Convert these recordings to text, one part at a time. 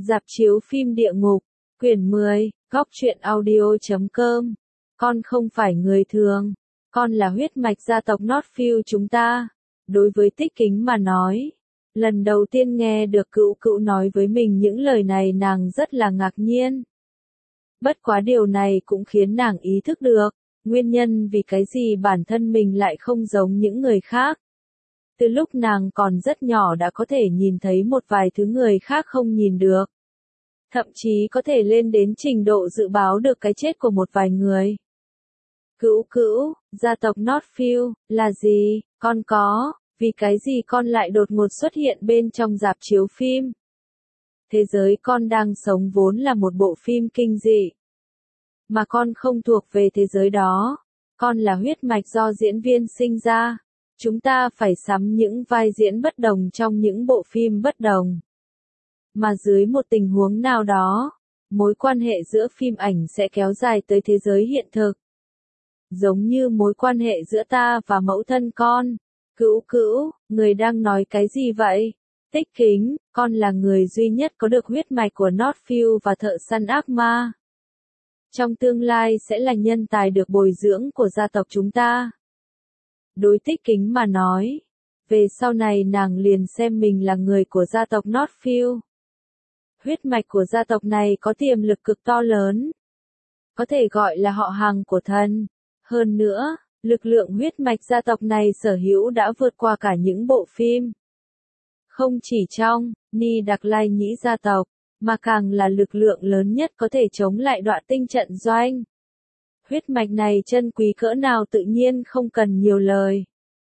Rạp chiếu phim địa ngục, quyển 10, góc truyện audio.com. Con không phải người thường, con là huyết mạch gia tộc Northfield chúng ta. Đối với Tích Kính mà nói, lần đầu tiên nghe được Cữu Cữu nói với mình những lời này nàng rất là ngạc nhiên. Bất quá điều này cũng khiến nàng ý thức được, nguyên nhân vì cái gì bản thân mình lại không giống những người khác. Từ lúc nàng còn rất nhỏ đã có thể nhìn thấy một vài thứ người khác không nhìn được. Thậm chí có thể lên đến trình độ dự báo được cái chết của một vài người. Cữu Cữu, gia tộc Northfield, là gì, con có, vì cái gì con lại đột ngột xuất hiện bên trong rạp chiếu phim? Thế giới con đang sống vốn là một bộ phim kinh dị. Mà con không thuộc về thế giới đó. Con là huyết mạch do diễn viên sinh ra. Chúng ta phải sắm những vai diễn bất đồng trong những bộ phim bất đồng. Mà dưới một tình huống nào đó, mối quan hệ giữa phim ảnh sẽ kéo dài tới thế giới hiện thực. Giống như mối quan hệ giữa ta và mẫu thân con. Cữu Cữu, người đang nói cái gì vậy? Tích Kính, con là người duy nhất có được huyết mạch của Northfield và thợ săn ác ma. Trong tương lai sẽ là nhân tài được bồi dưỡng của gia tộc chúng ta. Đối Tích Kính mà nói, về sau này nàng liền xem mình là người của gia tộc Northfield. Huyết mạch của gia tộc này có tiềm lực cực to lớn. Có thể gọi là họ hàng của thần. Hơn nữa, lực lượng huyết mạch gia tộc này sở hữu đã vượt qua cả những bộ phim. Không chỉ trong Ni Đặc Lai Nhĩ gia tộc, mà càng là lực lượng lớn nhất có thể chống lại Đoạ Tinh trận doanh. Huyết mạch này chân quý cỡ nào tự nhiên không cần nhiều lời.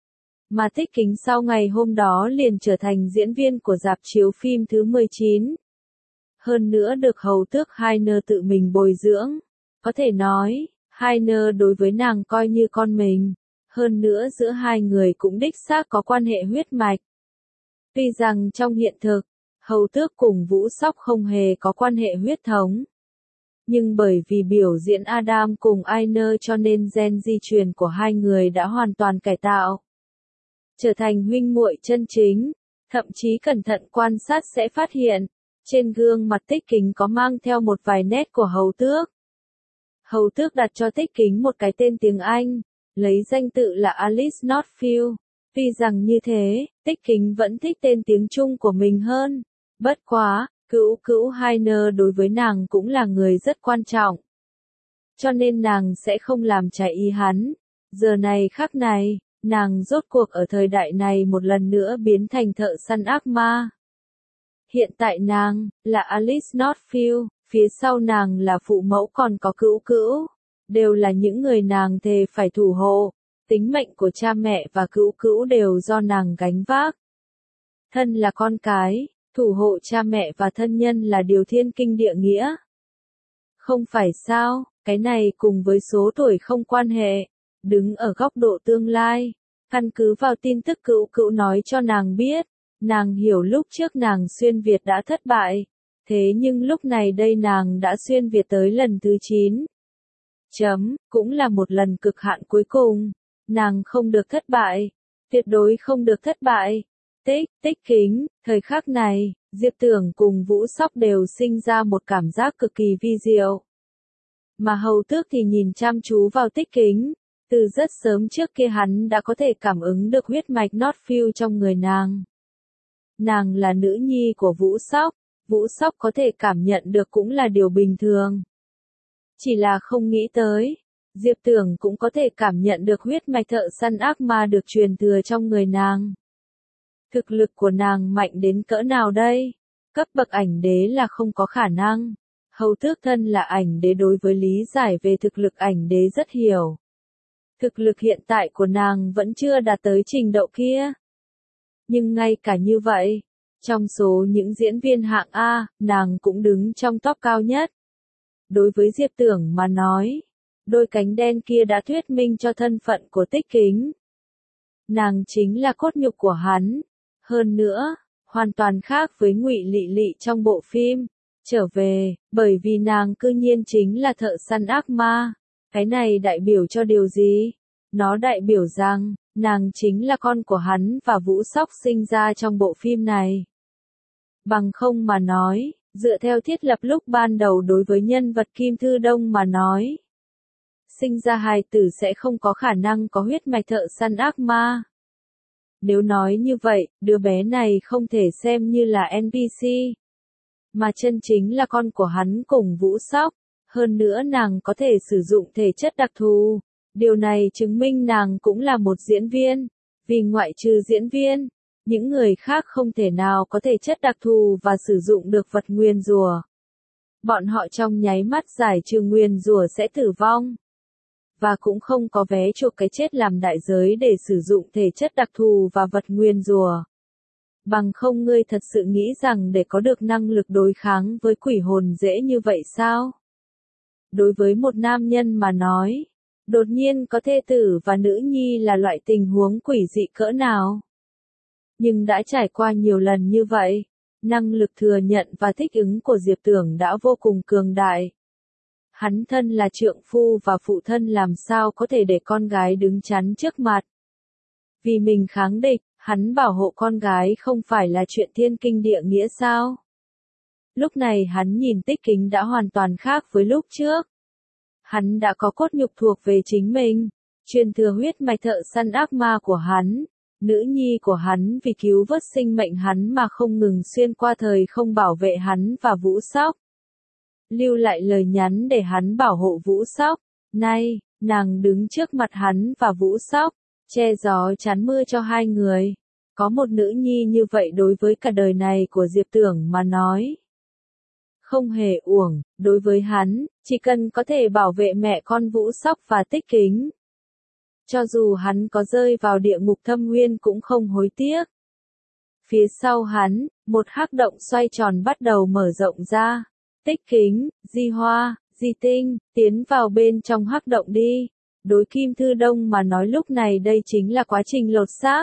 Mà Tích Kính sau ngày hôm đó liền trở thành diễn viên của rạp chiếu phim thứ 19. Hơn nữa được hầu tước Hainer tự mình bồi dưỡng. Có thể nói, Hainer đối với nàng coi như con mình. Hơn nữa giữa hai người cũng đích xác có quan hệ huyết mạch. Tuy rằng trong hiện thực, hầu tước cùng Vũ Sóc không hề có quan hệ huyết thống. Nhưng bởi vì biểu diễn Adam cùng Ainer cho nên gen di truyền của hai người đã hoàn toàn cải tạo. Trở thành huynh muội chân chính, thậm chí cẩn thận quan sát sẽ phát hiện, trên gương mặt Tích Kính có mang theo một vài nét của hầu tước. Hầu tước đặt cho Tích Kính một cái tên tiếng Anh, lấy danh tự là Alice Northfield. Tuy rằng như thế, Tích Kính vẫn thích tên tiếng Trung của mình hơn. Bất quá, Cữu Cữu Hainer đối với nàng cũng là người rất quan trọng. Cho nên nàng sẽ không làm trái ý hắn. Giờ này khắc này, nàng rốt cuộc ở thời đại này một lần nữa biến thành thợ săn ác ma. Hiện tại nàng, là Alice Northfield, phía sau nàng là phụ mẫu còn có Cữu Cữu. Đều là những người nàng thề phải thủ hộ. Tính mệnh của cha mẹ và Cữu Cữu đều do nàng gánh vác. Thân là con cái, thủ hộ cha mẹ và thân nhân là điều thiên kinh địa nghĩa. Không phải sao, cái này cùng với số tuổi không quan hệ. Đứng ở góc độ tương lai, căn cứ vào tin tức Cữu Cữu nói cho nàng biết, nàng hiểu lúc trước nàng xuyên Việt đã thất bại. Thế nhưng lúc này đây nàng đã xuyên Việt tới lần thứ 9. Cũng là một lần cực hạn cuối cùng. Nàng không được thất bại. Tuyệt đối không được thất bại. Tích Kính, thời khắc này, Diệp Tưởng cùng Vũ Sóc đều sinh ra một cảm giác cực kỳ vi diệu. Mà hầu tước thì nhìn chăm chú vào Tích Kính. Từ rất sớm trước kia hắn đã có thể cảm ứng được huyết mạch Northfield trong người nàng. Nàng là nữ nhi của Vũ Sóc. Vũ Sóc có thể cảm nhận được cũng là điều bình thường. Chỉ là không nghĩ tới, Diệp Tưởng cũng có thể cảm nhận được huyết mạch thợ săn ác ma được truyền thừa trong người nàng. Thực lực của nàng mạnh đến cỡ nào đây? Cấp bậc ảnh đế là không có khả năng. Hầu tước thân là ảnh đế đối với lý giải về thực lực ảnh đế rất hiểu. Thực lực hiện tại của nàng vẫn chưa đạt tới trình độ kia. Nhưng ngay cả như vậy, trong số những diễn viên hạng A, nàng cũng đứng trong top cao nhất. Đối với Diệp Tưởng mà nói, đôi cánh đen kia đã thuyết minh cho thân phận của Tích Kính. Nàng chính là cốt nhục của hắn. Hơn nữa, hoàn toàn khác với Ngụy Lị Lị trong bộ phim. Trở về, bởi vì nàng cư nhiên chính là thợ săn ác ma. Cái này đại biểu cho điều gì? Nó đại biểu rằng, nàng chính là con của hắn và Vũ Sóc sinh ra trong bộ phim này. Bằng không mà nói, Dựa theo thiết lập lúc ban đầu đối với nhân vật Kim Thư Đông mà nói, sinh ra hài tử sẽ không có khả năng có huyết mạch thợ săn ác ma. Nếu nói như vậy, đứa bé này không thể xem như là NPC, mà chân chính là con của hắn cùng Vũ Sóc. Hơn nữa nàng có thể sử dụng thể chất đặc thù. Điều này chứng minh nàng cũng là một diễn viên. Vì ngoại trừ diễn viên, những người khác không thể nào có thể chất đặc thù và sử dụng được vật nguyền rủa. Bọn họ trong nháy mắt giải trừ nguyền rủa sẽ tử vong. Và cũng không có vé chuộc cái chết làm đại giới để sử dụng thể chất đặc thù và vật nguyền rủa. Bằng không ngươi thật sự nghĩ rằng để có được năng lực đối kháng với quỷ hồn dễ như vậy sao? Đối với một nam nhân mà nói, đột nhiên có thê tử và nữ nhi là loại tình huống quỷ dị cỡ nào? Nhưng đã trải qua nhiều lần như vậy, năng lực thừa nhận và thích ứng của Diệp Tưởng đã vô cùng cường đại. Hắn thân là trượng phu và phụ thân làm sao có thể để con gái đứng chắn trước mặt. Vì mình kháng địch, hắn bảo hộ con gái không phải là chuyện thiên kinh địa nghĩa sao? Lúc này hắn nhìn Tích Kính đã hoàn toàn khác với lúc trước. Hắn đã có cốt nhục thuộc về chính mình, truyền thừa huyết mạch thợ săn ác ma của hắn. Nữ nhi của hắn vì cứu vớt sinh mệnh hắn mà không ngừng xuyên qua thời không bảo vệ hắn và Vũ Sóc. Lưu lại lời nhắn để hắn bảo hộ Vũ Sóc. Nay, nàng đứng trước mặt hắn và Vũ Sóc, che gió chắn mưa cho hai người. Có một nữ nhi như vậy đối với cả đời này của Diệp Tưởng mà nói. Không hề uổng, đối với hắn, chỉ cần có thể bảo vệ mẹ con Vũ Sóc và Tích Kính. Cho dù hắn có rơi vào địa ngục thâm nguyên cũng không hối tiếc. Phía sau hắn, một hắc động xoay tròn bắt đầu mở rộng ra. Tích Kính, Di Hoa, Di Tinh, tiến vào bên trong hắc động đi. Đối Kim Thư Đông mà nói lúc này đây chính là quá trình lột xác.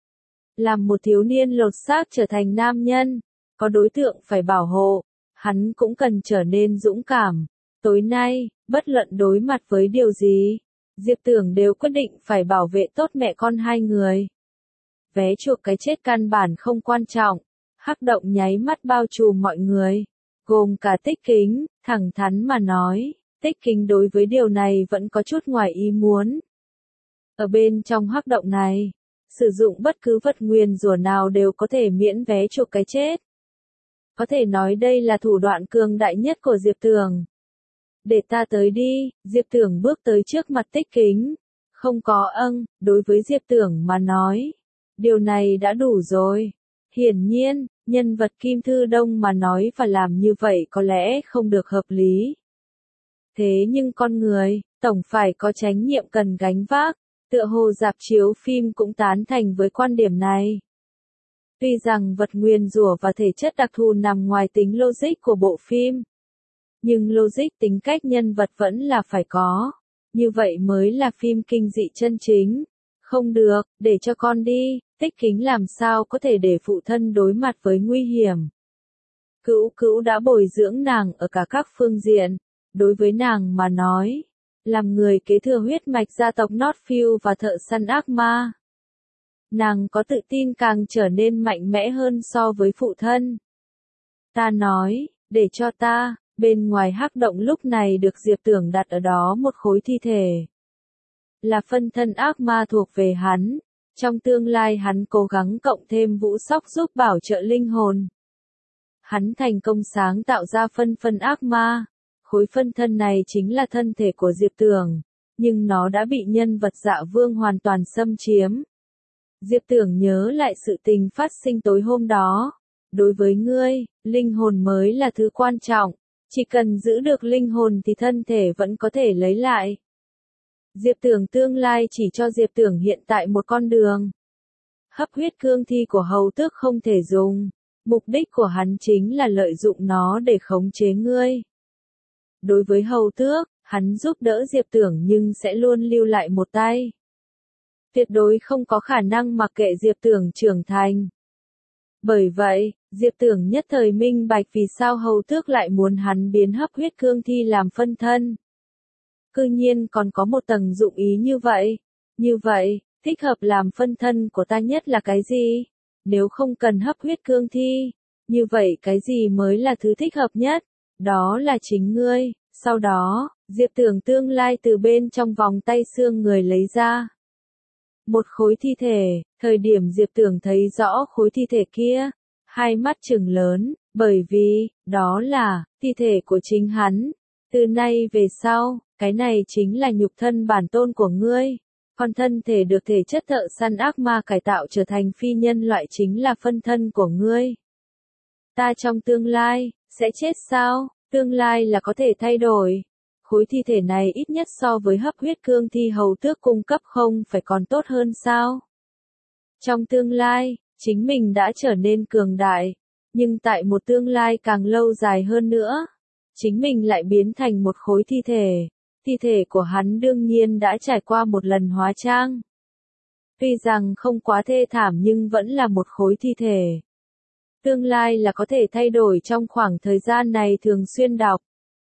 Làm một thiếu niên lột xác trở thành nam nhân, có đối tượng phải bảo hộ, hắn cũng cần trở nên dũng cảm. Tối nay, bất luận đối mặt với điều gì, Diệp Tưởng đều quyết định phải bảo vệ tốt mẹ con hai người. Vé chuộc cái chết căn bản không quan trọng, hắc động nháy mắt bao trùm mọi người, gồm cả Tích Kính, thẳng thắn mà nói, Tích Kính đối với điều này vẫn có chút ngoài ý muốn. Ở bên trong hắc động này, sử dụng bất cứ vật nguyền rủa nào đều có thể miễn vé chuộc cái chết. Có thể nói đây là thủ đoạn cường đại nhất của Diệp Tưởng. Để ta tới đi, Diệp Tưởng bước tới trước mặt Tích Kính. Không có đối với Diệp Tưởng mà nói. Điều này đã đủ rồi. Hiển nhiên, nhân vật Kim Thư Đông mà nói và làm như vậy có lẽ không được hợp lý. Thế nhưng con người, tổng phải có trách nhiệm cần gánh vác. Tựa hồ rạp chiếu phim cũng tán thành với quan điểm này. Tuy rằng vật nguyền rủa và thể chất đặc thù nằm ngoài tính logic của bộ phim. Nhưng logic tính cách nhân vật vẫn là phải có. Như vậy mới là phim kinh dị chân chính. Không được, để cho con đi, Tích Kính làm sao có thể để phụ thân đối mặt với nguy hiểm. Cữu đã bồi dưỡng nàng ở cả các phương diện. Đối với nàng mà nói, làm người kế thừa huyết mạch gia tộc Northfield và thợ săn ác ma. Nàng có tự tin càng trở nên mạnh mẽ hơn so với phụ thân. Ta nói, để cho ta. Bên ngoài hắc động lúc này được Diệp Tưởng đặt ở đó một khối thi thể. Là phân thân ác ma thuộc về hắn. Trong tương lai hắn cố gắng cộng thêm Vũ Sóc giúp bảo trợ linh hồn. Hắn thành công sáng tạo ra phân ác ma. Khối phân thân này chính là thân thể của Diệp Tưởng. Nhưng nó đã bị nhân vật Dạ Vương hoàn toàn xâm chiếm. Diệp Tưởng nhớ lại sự tình phát sinh tối hôm đó. Đối với ngươi, linh hồn mới là thứ quan trọng. Chỉ cần giữ được linh hồn thì thân thể vẫn có thể lấy lại. Diệp Tưởng tương lai chỉ cho Diệp Tưởng hiện tại một con đường. Hấp huyết cương thi của hầu tước không thể dùng. Mục đích của hắn chính là lợi dụng nó để khống chế ngươi. Đối với hầu tước, hắn giúp đỡ Diệp Tưởng nhưng sẽ luôn lưu lại một tay. Tuyệt đối không có khả năng mặc kệ Diệp Tưởng trưởng thành. Bởi vậy, Diệp Tưởng nhất thời minh bạch vì sao hầu tước lại muốn hắn biến hấp huyết cương thi làm phân thân. Cư nhiên còn có một tầng dụng ý như vậy. Như vậy, thích hợp làm phân thân của ta nhất là cái gì? Nếu không cần hấp huyết cương thi, Như vậy cái gì mới là thứ thích hợp nhất? Đó là chính ngươi. Sau đó, Diệp Tưởng tương lai từ bên trong vòng tay xương người lấy ra một khối thi thể. Thời điểm Diệp Tưởng thấy rõ khối thi thể kia, hai mắt trừng lớn, bởi vì, đó là, thi thể của chính hắn. Từ nay về sau, cái này chính là nhục thân bản tôn của ngươi. Còn thân thể được thể chất thợ săn ác ma cải tạo trở thành phi nhân loại chính là phân thân của ngươi. Ta trong tương lai, sẽ chết sao? Tương lai là có thể thay đổi. Khối thi thể này ít nhất so với hấp huyết cương thi hầu tước cung cấp không phải còn tốt hơn sao? Trong tương lai, chính mình đã trở nên cường đại, nhưng tại một tương lai càng lâu dài hơn nữa, chính mình lại biến thành một khối thi thể. Thi thể của hắn đương nhiên đã trải qua một lần hóa trang. Tuy rằng không quá thê thảm nhưng vẫn là một khối thi thể. Tương lai là có thể thay đổi trong khoảng thời gian này thường xuyên đọc.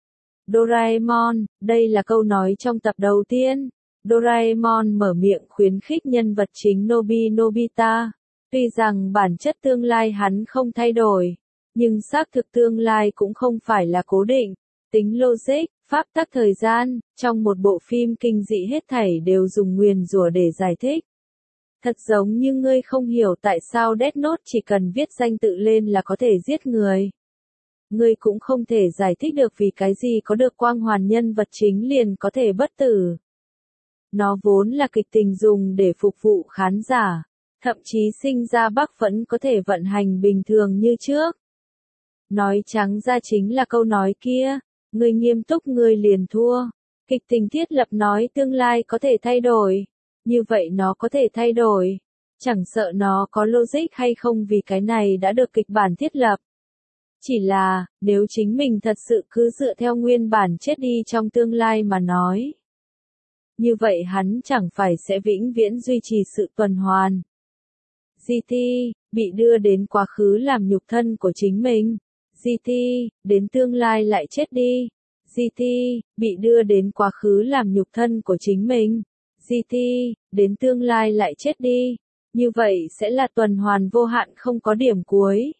Doraemon, đây là câu nói trong tập đầu tiên. Doraemon mở miệng khuyến khích nhân vật chính Nobita. Tuy rằng bản chất tương lai hắn không thay đổi, nhưng xác thực tương lai cũng không phải là cố định. Tính logic, pháp tắc thời gian, trong một bộ phim kinh dị hết thảy đều dùng nguyền rủa để giải thích. Thật giống như ngươi không hiểu tại sao Death Note chỉ cần viết danh tự lên là có thể giết người. Ngươi cũng không thể giải thích được vì cái gì có được quang hoàn nhân vật chính liền có thể bất tử. Nó vốn là kịch tình dùng để phục vụ khán giả, thậm chí sinh ra Bắc vẫn có thể vận hành bình thường như trước. Nói trắng ra chính là câu nói kia, ngươi nghiêm túc ngươi liền thua. Kịch tình thiết lập nói tương lai có thể thay đổi. Như vậy nó có thể thay đổi. Chẳng sợ nó có logic hay không vì cái này đã được kịch bản thiết lập. Chỉ là, nếu chính mình thật sự cứ dựa theo nguyên bản chết đi trong tương lai mà nói. Như vậy hắn chẳng phải sẽ vĩnh viễn duy trì sự tuần hoàn. GT, bị đưa đến quá khứ làm nhục thân của chính mình. GT, đến tương lai lại chết đi. GT, bị đưa đến quá khứ làm nhục thân của chính mình. GT, đến tương lai lại chết đi. Như vậy sẽ là tuần hoàn vô hạn không có điểm cuối.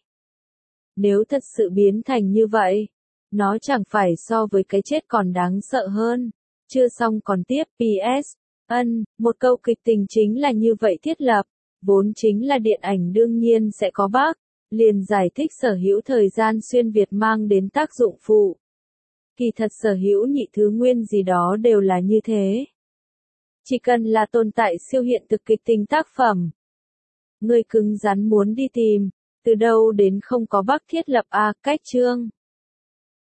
Nếu thật sự biến thành như vậy, nó chẳng phải so với cái chết còn đáng sợ hơn. Chưa xong còn tiếp PS. Một câu kịch tình chính là như vậy thiết lập. Vốn chính là điện ảnh đương nhiên sẽ có bug. Liền giải thích sở hữu thời gian xuyên Việt mang đến tác dụng phụ. Kỳ thật sở hữu nhị thứ nguyên gì đó đều là như thế. Chỉ cần là tồn tại siêu hiện thực kịch tình tác phẩm. Người cứng rắn muốn đi tìm, từ đâu đến không có bug thiết lập cách chương.